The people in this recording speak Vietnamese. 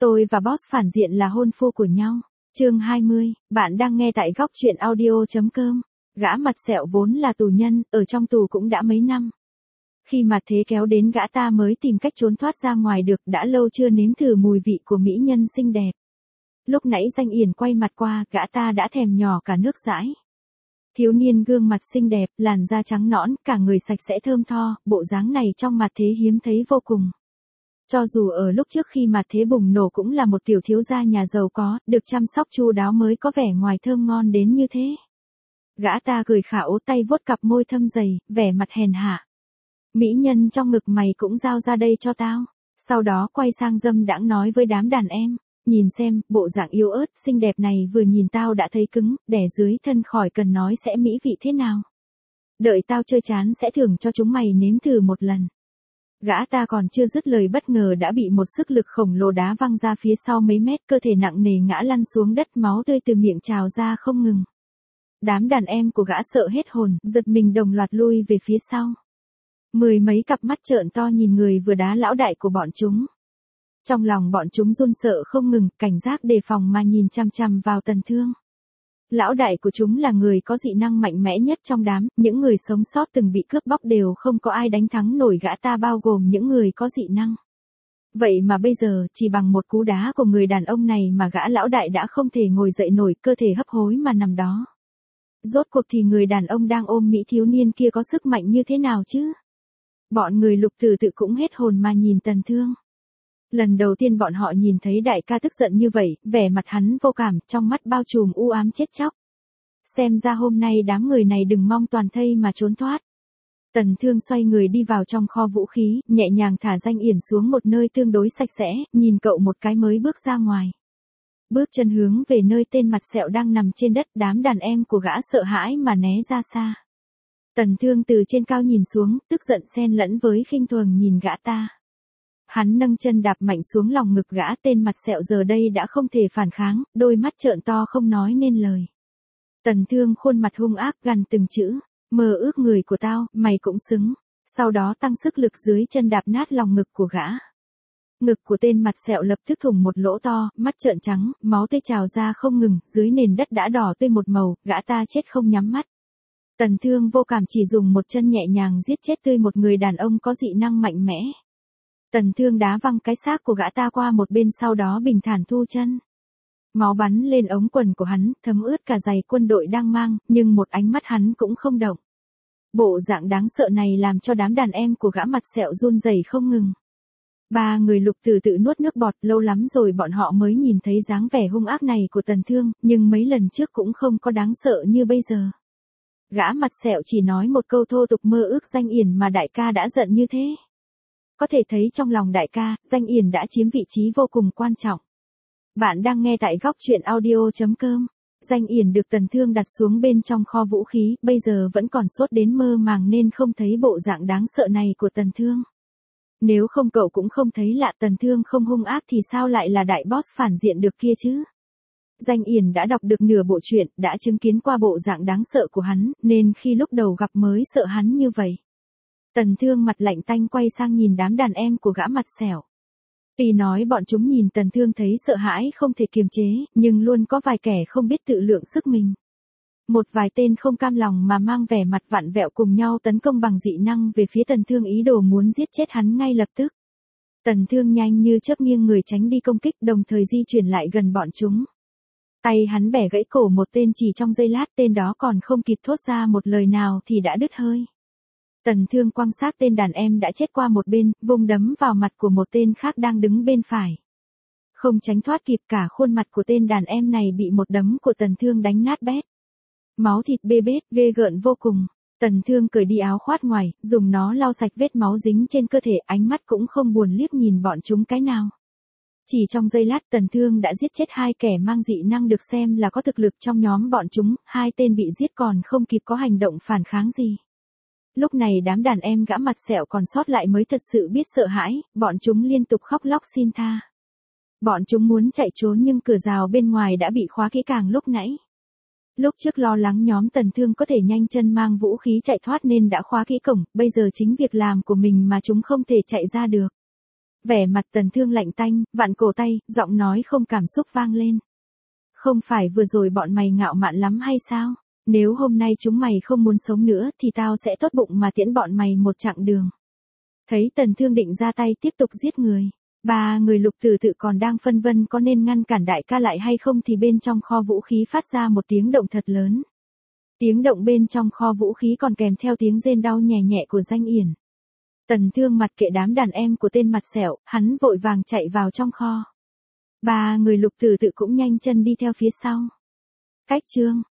Tôi và boss phản diện là hôn phu của nhau. Chương 20, bạn đang nghe tại góc truyện audio.com. Gã mặt sẹo vốn là tù nhân, ở trong tù cũng đã mấy năm. Khi mặt thế kéo đến gã ta mới tìm cách trốn thoát ra ngoài được, đã lâu chưa nếm thử mùi vị của mỹ nhân xinh đẹp. Lúc nãy Danh Yển quay mặt qua, gã ta đã thèm nhỏ cả nước dãi. Thiếu niên gương mặt xinh đẹp, làn da trắng nõn, cả người sạch sẽ thơm tho, bộ dáng này trong mặt thế hiếm thấy vô cùng. Cho dù ở lúc trước khi mặt thế bùng nổ cũng là một tiểu thiếu gia nhà giàu có, được chăm sóc chu đáo mới có vẻ ngoài thơm ngon đến như thế. Gã ta cười khảo tay vuốt cặp môi thâm dày, vẻ mặt hèn hạ. Mỹ nhân trong ngực mày cũng giao ra đây cho tao. Sau đó quay sang dâm đãng nói với đám đàn em. Nhìn xem, bộ dạng yếu ớt, xinh đẹp này vừa nhìn tao đã thấy cứng, đẻ dưới thân khỏi cần nói sẽ mỹ vị thế nào. Đợi tao chơi chán sẽ thưởng cho chúng mày nếm thử một lần. Gã ta còn chưa dứt lời bất ngờ đã bị một sức lực khổng lồ đá văng ra phía sau mấy mét, cơ thể nặng nề ngã lăn xuống đất, máu tươi từ miệng trào ra không ngừng. Đám đàn em của gã sợ hết hồn, giật mình đồng loạt lui về phía sau. Mười mấy cặp mắt trợn to nhìn người vừa đá lão đại của bọn chúng. Trong lòng bọn chúng run sợ không ngừng, cảnh giác đề phòng mà nhìn chằm chằm vào Tần Thương. Lão đại của chúng là người có dị năng mạnh mẽ nhất trong đám, những người sống sót từng bị cướp bóc đều không có ai đánh thắng nổi gã ta, bao gồm những người có dị năng. Vậy mà bây giờ, chỉ bằng một cú đá của người đàn ông này mà gã lão đại đã không thể ngồi dậy nổi, cơ thể hấp hối mà nằm đó. Rốt cuộc thì người đàn ông đang ôm mỹ thiếu niên kia có sức mạnh như thế nào chứ? Bọn người Lục Tử Tự cũng hết hồn mà nhìn Tần Thương. Lần đầu tiên bọn họ nhìn thấy đại ca tức giận như vậy, vẻ mặt hắn vô cảm, trong mắt bao trùm u ám chết chóc. Xem ra hôm nay đám người này đừng mong toàn thây mà trốn thoát. Tần Thương xoay người đi vào trong kho vũ khí, nhẹ nhàng thả Danh Yển xuống một nơi tương đối sạch sẽ, nhìn cậu một cái mới bước ra ngoài. Bước chân hướng về nơi tên mặt sẹo đang nằm trên đất, đám đàn em của gã sợ hãi mà né ra xa. Tần Thương từ trên cao nhìn xuống, tức giận xen lẫn với khinh thường nhìn gã ta. Hắn nâng chân đạp mạnh xuống lòng ngực gã, tên mặt sẹo giờ đây đã không thể phản kháng, đôi mắt trợn to không nói nên lời. Tần Thương khuôn mặt hung ác gằn từng chữ, mơ ước người của tao, mày cũng xứng. Sau đó tăng sức lực dưới chân đạp nát lòng ngực của gã. Ngực của tên mặt sẹo lập tức thủng một lỗ to, mắt trợn trắng, máu tươi trào ra không ngừng, dưới nền đất đã đỏ tươi một màu, gã ta chết không nhắm mắt. Tần Thương vô cảm chỉ dùng một chân nhẹ nhàng giết chết tươi một người đàn ông có dị năng mạnh mẽ. Tần Thương đá văng cái xác của gã ta qua một bên, sau đó bình thản thu chân. Máu bắn lên ống quần của hắn, thấm ướt cả giày quân đội đang mang, nhưng một ánh mắt hắn cũng không động. Bộ dạng đáng sợ này làm cho đám đàn em của gã mặt sẹo run rẩy không ngừng. Ba người Lục Tử Tự nuốt nước bọt, lâu lắm rồi bọn họ mới nhìn thấy dáng vẻ hung ác này của Tần Thương, nhưng mấy lần trước cũng không có đáng sợ như bây giờ. Gã mặt sẹo chỉ nói một câu thô tục mơ ước Danh Yển mà đại ca đã giận như thế. Có thể thấy trong lòng đại ca, Danh Yển đã chiếm vị trí vô cùng quan trọng. Bạn đang nghe tại góc truyện audio.com. Danh Yển được Tần Thương đặt xuống bên trong kho vũ khí, bây giờ vẫn còn sốt đến mơ màng nên không thấy bộ dạng đáng sợ này của Tần Thương. Nếu không cậu cũng không thấy lạ, Tần Thương không hung ác thì sao lại là đại boss phản diện được kia chứ? Danh Yển đã đọc được nửa bộ truyện, đã chứng kiến qua bộ dạng đáng sợ của hắn, nên khi lúc đầu gặp mới sợ hắn như vậy. Tần Thương mặt lạnh tanh quay sang nhìn đám đàn em của gã mặt sẹo. Tuy nói bọn chúng nhìn Tần Thương thấy sợ hãi không thể kiềm chế, nhưng luôn có vài kẻ không biết tự lượng sức mình. Một vài tên không cam lòng mà mang vẻ mặt vặn vẹo cùng nhau tấn công bằng dị năng về phía Tần Thương, ý đồ muốn giết chết hắn ngay lập tức. Tần Thương nhanh như chớp nghiêng người tránh đi công kích, đồng thời di chuyển lại gần bọn chúng. Tay hắn bẻ gãy cổ một tên chỉ trong giây lát, tên đó còn không kịp thốt ra một lời nào thì đã đứt hơi. Tần Thương quăng xác tên đàn em đã chết qua một bên, vung đấm vào mặt của một tên khác đang đứng bên phải. Không tránh thoát kịp, cả khuôn mặt của tên đàn em này bị một đấm của Tần Thương đánh nát bét. Máu thịt bê bết, ghê gợn vô cùng. Tần Thương cởi đi áo khoác ngoài, dùng nó lau sạch vết máu dính trên cơ thể, ánh mắt cũng không buồn liếc nhìn bọn chúng cái nào. Chỉ trong giây lát Tần Thương đã giết chết hai kẻ mang dị năng được xem là có thực lực trong nhóm bọn chúng, hai tên bị giết còn không kịp có hành động phản kháng gì. Lúc này đám đàn em gã mặt sẹo còn sót lại mới thật sự biết sợ hãi, bọn chúng liên tục khóc lóc xin tha. Bọn chúng muốn chạy trốn nhưng cửa rào bên ngoài đã bị khóa kỹ càng lúc nãy. Lúc trước lo lắng nhóm Tần Thương có thể nhanh chân mang vũ khí chạy thoát nên đã khóa kỹ cổng, bây giờ chính việc làm của mình mà chúng không thể chạy ra được. Vẻ mặt Tần Thương lạnh tanh, vặn cổ tay, giọng nói không cảm xúc vang lên. Không phải vừa rồi bọn mày ngạo mạn lắm hay sao? Nếu hôm nay chúng mày không muốn sống nữa thì tao sẽ tốt bụng mà tiễn bọn mày một chặng đường. Thấy Tần Thương định ra tay tiếp tục giết người. Ba người Lục Tử Tự còn đang phân vân có nên ngăn cản đại ca lại hay không thì bên trong kho vũ khí phát ra một tiếng động thật lớn. Tiếng động bên trong kho vũ khí còn kèm theo tiếng rên đau nhẹ nhẹ của Danh Yển. Tần Thương mặc kệ đám đàn em của tên mặt sẹo, hắn vội vàng chạy vào trong kho. Ba người Lục Tử Tự cũng nhanh chân đi theo phía sau. Cách chương